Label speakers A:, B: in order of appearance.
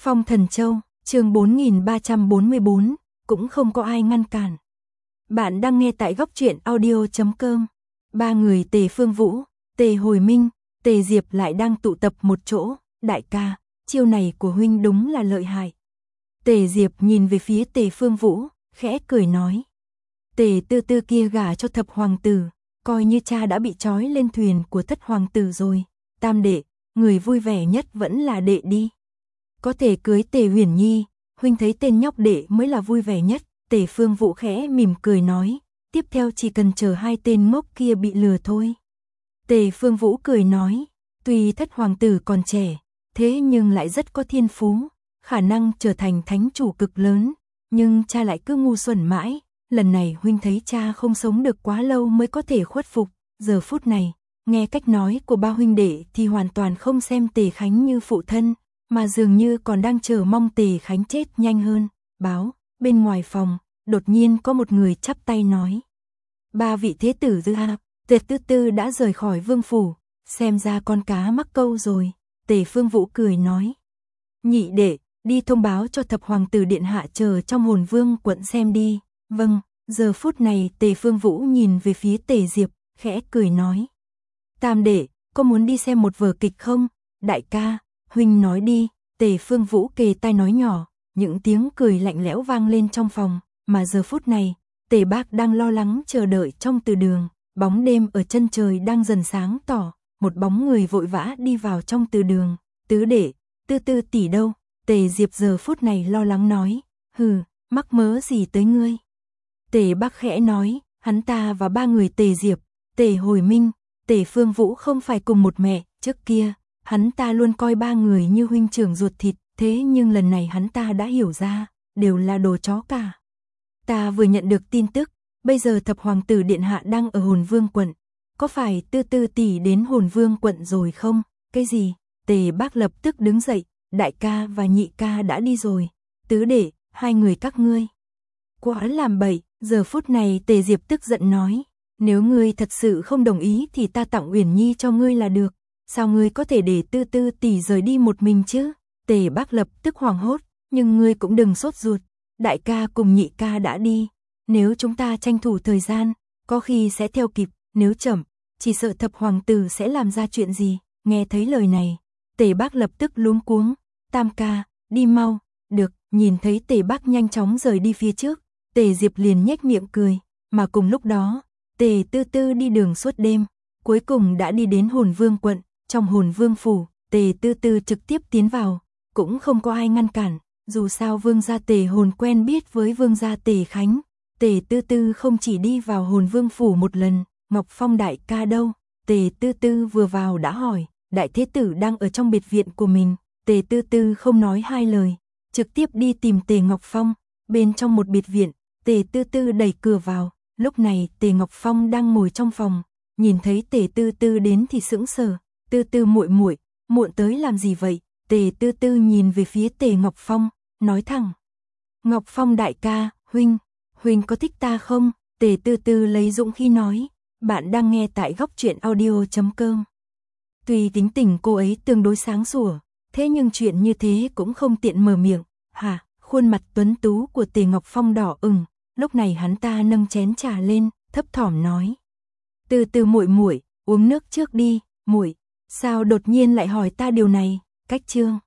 A: Phong Thần Châu, chương 4344, cũng không có ai ngăn cản. Bạn đang nghe tại góc truyện audio.com. Ba người Tề Phương Vũ, Tề Hồi Minh, Tề Diệp lại đang tụ tập một chỗ. Đại ca, chiêu này của huynh đúng là lợi hại. Tề Diệp nhìn về phía Tề Phương Vũ, khẽ cười nói. Tề Tư Tư kia gả cho thập hoàng tử, coi như cha đã bị trói lên thuyền của thất hoàng tử rồi. Tam đệ, người vui vẻ nhất vẫn là đệ đi. Có thể cưới Tề Huyền Nhi, huynh thấy tên nhóc đệ mới là vui vẻ nhất. Tề Phương Vũ khẽ mỉm cười nói, tiếp theo chỉ cần chờ hai tên ngốc kia bị lừa thôi. Tề Phương Vũ cười nói, tuy thất hoàng tử còn trẻ, thế nhưng lại rất có thiên phú, khả năng trở thành thánh chủ cực lớn, nhưng cha lại cứ ngu xuẩn mãi. Lần này huynh thấy cha không sống được quá lâu mới có thể khuất phục. Giờ phút này, nghe cách nói của ba huynh đệ thì hoàn toàn không xem Tề Khánh như phụ thân, mà dường như còn đang chờ mong Tề Khánh chết nhanh hơn. Báo, bên ngoài phòng, đột nhiên có một người chắp tay nói. Ba vị thế tử Dư Hạc, Tề Tư Tư đã rời khỏi vương phủ, xem ra con cá mắc câu rồi. Tề Phương Vũ cười nói. Nhị đệ, đi thông báo cho thập hoàng tử điện hạ chờ trong Hồn Vương quận xem đi. Vâng, giờ phút này Tề Phương Vũ nhìn về phía Tề Diệp, khẽ cười nói. Tam đệ, có muốn đi xem một vở kịch không? Đại ca, huynh nói đi. Tề Phương Vũ kề tai nói nhỏ, những tiếng cười lạnh lẽo vang lên trong phòng, mà giờ phút này, Tề Bác đang lo lắng chờ đợi trong từ đường, bóng đêm ở chân trời đang dần sáng tỏ, một bóng người vội vã đi vào trong từ đường. Tứ đệ, Tư Tư tỷ đâu? Tề Diệp giờ phút này lo lắng nói, hừ, mắc mớ gì tới ngươi? Tề Bác khẽ nói, hắn ta và ba người Tề Diệp, Tề Hồi Minh, Tề Phương Vũ không phải cùng một mẹ. Trước kia, hắn ta luôn coi ba người như huynh trưởng ruột thịt, thế nhưng lần này hắn ta đã hiểu ra, đều là đồ chó cả. Ta vừa nhận được tin tức, bây giờ thập hoàng tử điện hạ đang ở Hồn Vương quận, có phải Tư Tư tỷ đến Hồn Vương quận rồi không? Cái gì? Tề Bác lập tức đứng dậy, đại ca và nhị ca đã đi rồi, tứ đệ, hai người các ngươi quá làm bậy. Giờ phút này Tề Diệp tức giận nói, nếu ngươi thật sự không đồng ý thì ta tặng Uyển Nhi cho ngươi là được, sao ngươi có thể để Tư Tư tỷ rời đi một mình chứ? Tề Bác lập tức hoảng hốt, nhưng ngươi cũng đừng sốt ruột, đại ca cùng nhị ca đã đi, nếu chúng ta tranh thủ thời gian, có khi sẽ theo kịp, nếu chậm, chỉ sợ thập hoàng tử sẽ làm ra chuyện gì. Nghe thấy lời này, Tề Bác lập tức luống cuống, tam ca, đi mau. Được, nhìn thấy Tề Bác nhanh chóng rời đi phía trước, Tề Diệp liền nhếch miệng cười, mà cùng lúc đó, Tề Tư Tư đi đường suốt đêm, cuối cùng đã đi đến Hồn Vương quận. Trong Hồn Vương phủ, Tề Tư Tư trực tiếp tiến vào, cũng không có ai ngăn cản, dù sao vương gia Tề Hồn quen biết với vương gia Tề Khánh. Tề Tư Tư không chỉ đi vào Hồn Vương phủ một lần. Ngọc Phong đại ca đâu? Tề Tư Tư vừa vào đã hỏi. Đại thế tử đang ở trong biệt viện của mình. Tề Tư Tư không nói hai lời, trực tiếp đi tìm Tề Ngọc Phong. Bên trong một biệt viện, Tề Tư Tư đẩy cửa vào, lúc này Tề Ngọc Phong đang ngồi trong phòng, nhìn thấy Tề Tư Tư đến thì sững sờ. Tư Tư muội muội, muộn tới làm gì vậy? Tề Tư Tư nhìn về phía Tề Ngọc Phong, nói thẳng. Ngọc Phong đại ca, huynh có thích ta không? Tề Tư Tư lấy dũng khí nói. Bạn đang nghe tại góc truyện audio.com. Tuy tính tình cô ấy tương đối sáng sủa, thế nhưng chuyện như thế cũng không tiện mở miệng. Hả? Khuôn mặt tuấn tú của Tề Ngọc Phong đỏ ửng, lúc này hắn ta nâng chén trà lên, thấp thỏm nói. Tư Tư muội muội, uống nước trước đi, muội. Sao đột nhiên lại hỏi ta điều này? Cách chương